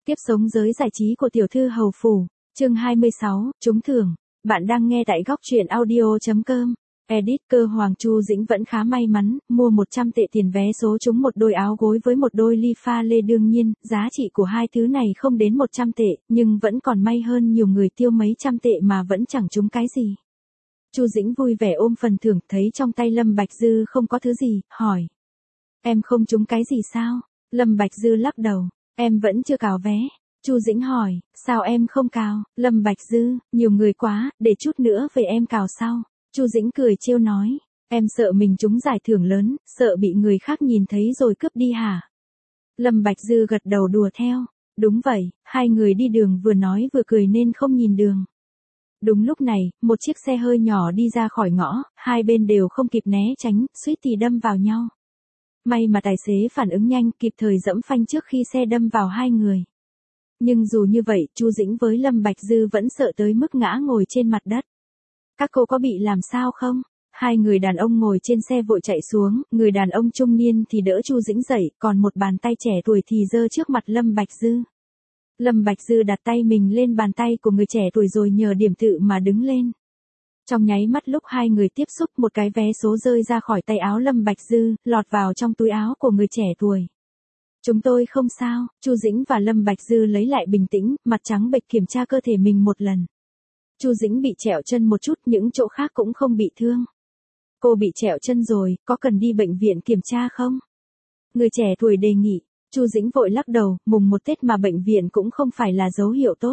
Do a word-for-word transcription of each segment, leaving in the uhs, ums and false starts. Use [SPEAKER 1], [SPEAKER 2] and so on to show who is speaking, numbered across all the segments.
[SPEAKER 1] Tiếp sống giới giải trí của tiểu thư hầu phủ, chương hai mươi sáu, trúng thưởng. Bạn đang nghe tại góc truyện audio chấm com. Edit cơ Hoàng Chu Dĩnh vẫn khá may mắn, mua một trăm tệ tiền vé số trúng một đôi áo gối với một đôi ly pha lê. Đương nhiên, giá trị của hai thứ này không đến một trăm tệ, nhưng vẫn còn may hơn nhiều người tiêu mấy trăm tệ mà vẫn chẳng trúng cái gì. Chu Dĩnh vui vẻ ôm phần thưởng, thấy trong tay Lâm Bạch Dư không có thứ gì, hỏi. Em không trúng cái gì sao? Lâm Bạch Dư lắc đầu. Em vẫn chưa cào vé. Chu Dĩnh hỏi, sao em không cào? Lâm Bạch Dư, nhiều người quá, để chút nữa về em cào sau. Chu Dĩnh cười trêu nói, em sợ mình trúng giải thưởng lớn, sợ bị người khác nhìn thấy rồi cướp đi hả? Lâm Bạch Dư gật đầu đùa theo, đúng vậy, hai người đi đường vừa nói vừa cười nên không nhìn đường. Đúng lúc này, một chiếc xe hơi nhỏ đi ra khỏi ngõ, hai bên đều không kịp né tránh, suýt thì đâm vào nhau. May mà tài xế phản ứng nhanh, kịp thời giẫm phanh trước khi xe đâm vào hai người. Nhưng dù như vậy, Chu Dĩnh với Lâm Bạch Dư vẫn sợ tới mức ngã ngồi trên mặt đất. Các cô có bị làm sao không? Hai người đàn ông ngồi trên xe vội chạy xuống, người đàn ông trung niên thì đỡ Chu Dĩnh dậy, còn một bàn tay trẻ tuổi thì giơ trước mặt Lâm Bạch Dư. Lâm Bạch Dư đặt tay mình lên bàn tay của người trẻ tuổi rồi nhờ điểm tự mà đứng lên. Trong nháy mắt lúc hai người tiếp xúc, một cái vé số rơi ra khỏi tay áo Lâm Bạch Dư, lọt vào trong túi áo của người trẻ tuổi. Chúng tôi không sao. Chu Dĩnh và Lâm Bạch Dư lấy lại bình tĩnh, mặt trắng bệch kiểm tra cơ thể mình một lần. Chu Dĩnh bị trẹo chân một chút, những chỗ khác cũng không bị thương. Cô bị trẹo chân rồi, có cần đi bệnh viện kiểm tra không? Người trẻ tuổi đề nghị. Chu Dĩnh vội lắc đầu, mùng một Tết mà bệnh viện cũng không phải là dấu hiệu tốt.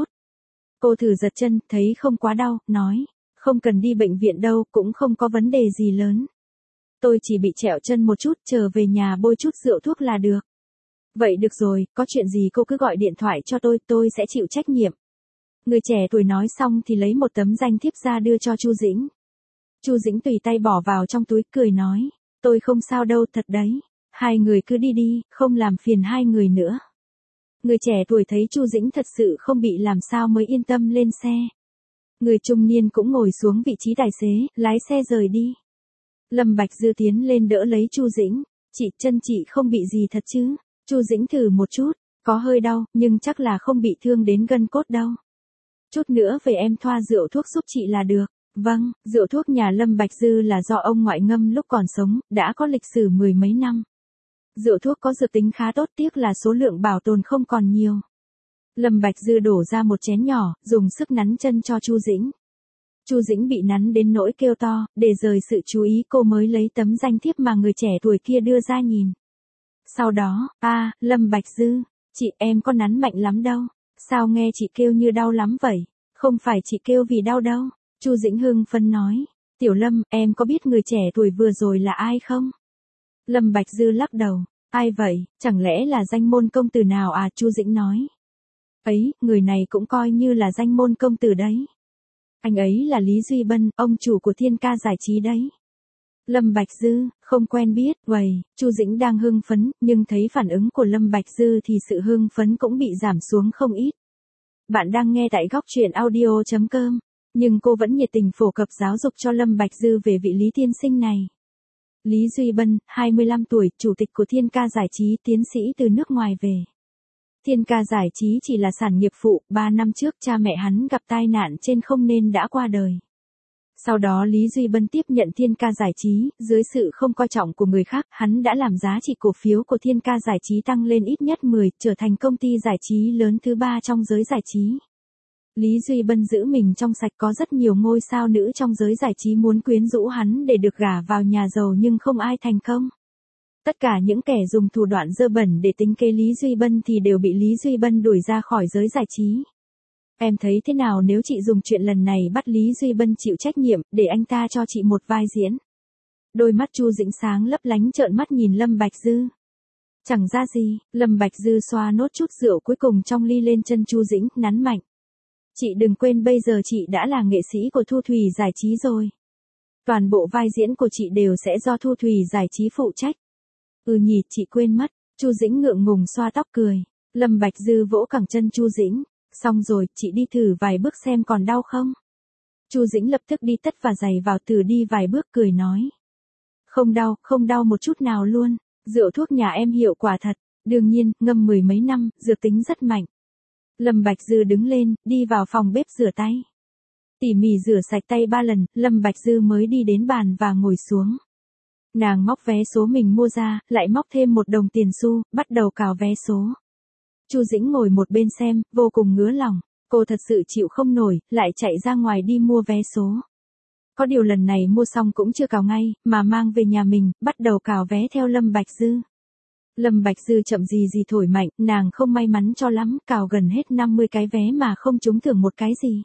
[SPEAKER 1] Cô thử giật chân, thấy không quá đau, nói. Không cần đi bệnh viện đâu, cũng không có vấn đề gì lớn. Tôi chỉ bị trẹo chân một chút, chờ về nhà bôi chút rượu thuốc là được. Vậy được rồi, có chuyện gì cô cứ gọi điện thoại cho tôi, tôi sẽ chịu trách nhiệm. Người trẻ tuổi nói xong thì lấy một tấm danh thiếp ra đưa cho Chu Dĩnh. Chu Dĩnh tùy tay bỏ vào trong túi, cười nói, tôi không sao đâu, thật đấy. Hai người cứ đi đi, không làm phiền hai người nữa. Người trẻ tuổi thấy Chu Dĩnh thật sự không bị làm sao mới yên tâm lên xe. Người trung niên cũng ngồi xuống vị trí tài xế, lái xe rời đi. Lâm Bạch Dư tiến lên đỡ lấy Chu Dĩnh. Chị, chân chị không bị gì thật chứ? Chu Dĩnh thử một chút, có hơi đau, nhưng chắc là không bị thương đến gân cốt đâu. Chút nữa về em thoa rượu thuốc giúp chị là được. Vâng, rượu thuốc nhà Lâm Bạch Dư là do ông ngoại ngâm lúc còn sống, đã có lịch sử mười mấy năm. Rượu thuốc có dược tính khá tốt, tiếc là số lượng bảo tồn không còn nhiều. Lâm Bạch Dư đổ ra một chén nhỏ, dùng sức nắn chân cho Chu Dĩnh. Chu Dĩnh bị nắn đến nỗi kêu to, để rời sự chú ý cô mới lấy tấm danh thiếp mà người trẻ tuổi kia đưa ra nhìn. Sau đó, a, à, Lâm Bạch Dư, chị, em có nắn mạnh lắm đâu. Sao nghe chị kêu như đau lắm vậy? Không phải chị kêu vì đau đâu. Chu Dĩnh hưng phấn nói. Tiểu Lâm, em có biết người trẻ tuổi vừa rồi là ai không? Lâm Bạch Dư lắc đầu. Ai vậy, chẳng lẽ là danh môn công tử nào à? Chu Dĩnh nói. Ấy, người này cũng coi như là danh môn công tử đấy. Anh ấy là Lý Duy Bân, ông chủ của Thiên Ca Giải Trí đấy. Lâm Bạch Dư, không quen biết, vậy, Chu Dĩnh đang hưng phấn, nhưng thấy phản ứng của Lâm Bạch Dư thì sự hưng phấn cũng bị giảm xuống không ít. Bạn đang nghe tại góc truyện audio chấm com, nhưng cô vẫn nhiệt tình phổ cập giáo dục cho Lâm Bạch Dư về vị Lý tiên sinh này. Lý Duy Bân, hai mươi lăm tuổi, chủ tịch của Thiên Ca Giải Trí, tiến sĩ từ nước ngoài về. Thiên Ca Giải Trí chỉ là sản nghiệp phụ, ba năm trước cha mẹ hắn gặp tai nạn trên không nên đã qua đời. Sau đó Lý Duy Bân tiếp nhận Thiên Ca Giải Trí, dưới sự không coi trọng của người khác, hắn đã làm giá trị cổ phiếu của Thiên Ca Giải Trí tăng lên ít nhất mười, trở thành công ty giải trí lớn thứ ba trong giới giải trí. Lý Duy Bân giữ mình trong sạch, có rất nhiều ngôi sao nữ trong giới giải trí muốn quyến rũ hắn để được gả vào nhà giàu nhưng không ai thành công. Tất cả những kẻ dùng thủ đoạn dơ bẩn để tính kế Lý Duy Bân thì đều bị Lý Duy Bân đuổi ra khỏi giới giải trí. Em thấy thế nào nếu chị dùng chuyện lần này bắt Lý Duy Bân chịu trách nhiệm, để anh ta cho chị một vai diễn? Đôi mắt Chu Dĩnh sáng lấp lánh trợn mắt nhìn Lâm Bạch Dư. Chẳng ra gì, Lâm Bạch Dư xoa nốt chút rượu cuối cùng trong ly lên chân Chu Dĩnh, nắn mạnh. Chị đừng quên bây giờ chị đã là nghệ sĩ của Thu Thủy Giải Trí rồi. Toàn bộ vai diễn của chị đều sẽ do Thu Thủy Giải Trí phụ trách. Ừ nhỉ, chị quên mất. Chu Dĩnh ngượng ngùng xoa tóc cười. Lâm Bạch Dư vỗ cẳng chân Chu Dĩnh. Xong rồi, chị đi thử vài bước xem còn đau không? Chu Dĩnh lập tức đi tất và giày vào, thử đi vài bước cười nói. Không đau, không đau một chút nào luôn. Rượu thuốc nhà em hiệu quả thật. Đương nhiên, ngâm mười mấy năm, dược tính rất mạnh. Lâm Bạch Dư đứng lên, đi vào phòng bếp rửa tay. Tỉ mỉ rửa sạch tay ba lần, Lâm Bạch Dư mới đi đến bàn và ngồi xuống. Nàng móc vé số mình mua ra, lại móc thêm một đồng tiền xu, bắt đầu cào vé số. Chu Dĩnh ngồi một bên xem, vô cùng ngứa lòng. Cô thật sự chịu không nổi, lại chạy ra ngoài đi mua vé số. Có điều lần này mua xong cũng chưa cào ngay, mà mang về nhà mình, bắt đầu cào vé theo Lâm Bạch Dư. Lâm Bạch Dư chậm gì gì thổi mạnh, nàng không may mắn cho lắm, cào gần hết năm mươi cái vé mà không trúng thưởng một cái gì.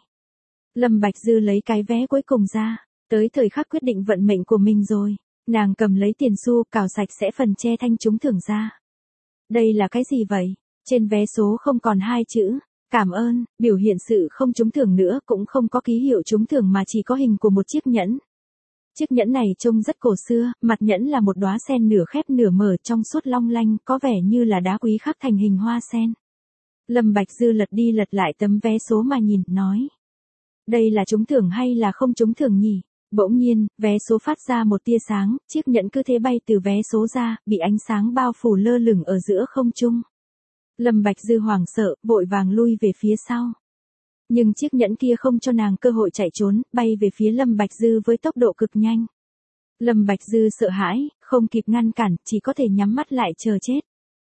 [SPEAKER 1] Lâm Bạch Dư lấy cái vé cuối cùng ra, tới thời khắc quyết định vận mệnh của mình rồi. Nàng cầm lấy tiền xu, cào sạch sẽ phần che thanh trúng thưởng ra. Đây là cái gì vậy? Trên vé số không còn hai chữ. Cảm ơn, biểu hiện sự không trúng thưởng nữa, cũng không có ký hiệu trúng thưởng mà chỉ có hình của một chiếc nhẫn. Chiếc nhẫn này trông rất cổ xưa, mặt nhẫn là một đóa sen nửa khép nửa mở trong suốt long lanh, có vẻ như là đá quý khắc thành hình hoa sen. Lâm Bạch Dư lật đi lật lại tấm vé số mà nhìn, nói. Đây là trúng thưởng hay là không trúng thưởng nhỉ? Bỗng nhiên, vé số phát ra một tia sáng, chiếc nhẫn cứ thế bay từ vé số ra, bị ánh sáng bao phủ lơ lửng ở giữa không trung. Lâm Bạch Dư hoảng sợ, vội vàng lui về phía sau. Nhưng chiếc nhẫn kia không cho nàng cơ hội chạy trốn, bay về phía Lâm Bạch Dư với tốc độ cực nhanh. Lâm Bạch Dư sợ hãi, không kịp ngăn cản, chỉ có thể nhắm mắt lại chờ chết.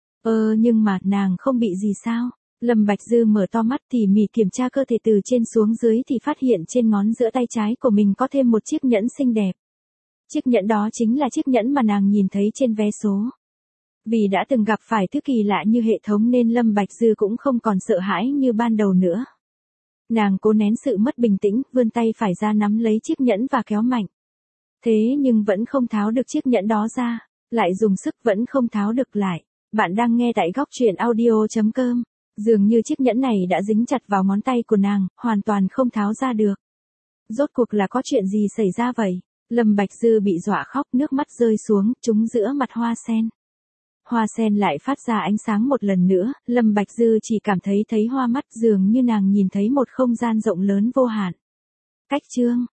[SPEAKER 1] Ơ nhưng mà, nàng không bị gì sao? Lâm Bạch Dư mở to mắt tỉ mỉ kiểm tra cơ thể từ trên xuống dưới thì phát hiện trên ngón giữa tay trái của mình có thêm một chiếc nhẫn xinh đẹp. Chiếc nhẫn đó chính là chiếc nhẫn mà nàng nhìn thấy trên vé số. Vì đã từng gặp phải thứ kỳ lạ như hệ thống nên Lâm Bạch Dư cũng không còn sợ hãi như ban đầu nữa. Nàng cố nén sự mất bình tĩnh, vươn tay phải ra nắm lấy chiếc nhẫn và kéo mạnh. Thế nhưng vẫn không tháo được chiếc nhẫn đó ra, lại dùng sức vẫn không tháo được lại. Bạn đang nghe tại góc truyện audio chấm com. Dường như chiếc nhẫn này đã dính chặt vào ngón tay của nàng, hoàn toàn không tháo ra được. Rốt cuộc là có chuyện gì xảy ra vậy? Lâm Bạch Dư bị dọa khóc, nước mắt rơi xuống, trúng giữa mặt hoa sen. Hoa sen lại phát ra ánh sáng một lần nữa, Lâm Bạch Dư chỉ cảm thấy thấy hoa mắt, dường như nàng nhìn thấy một không gian rộng lớn vô hạn. Cách chương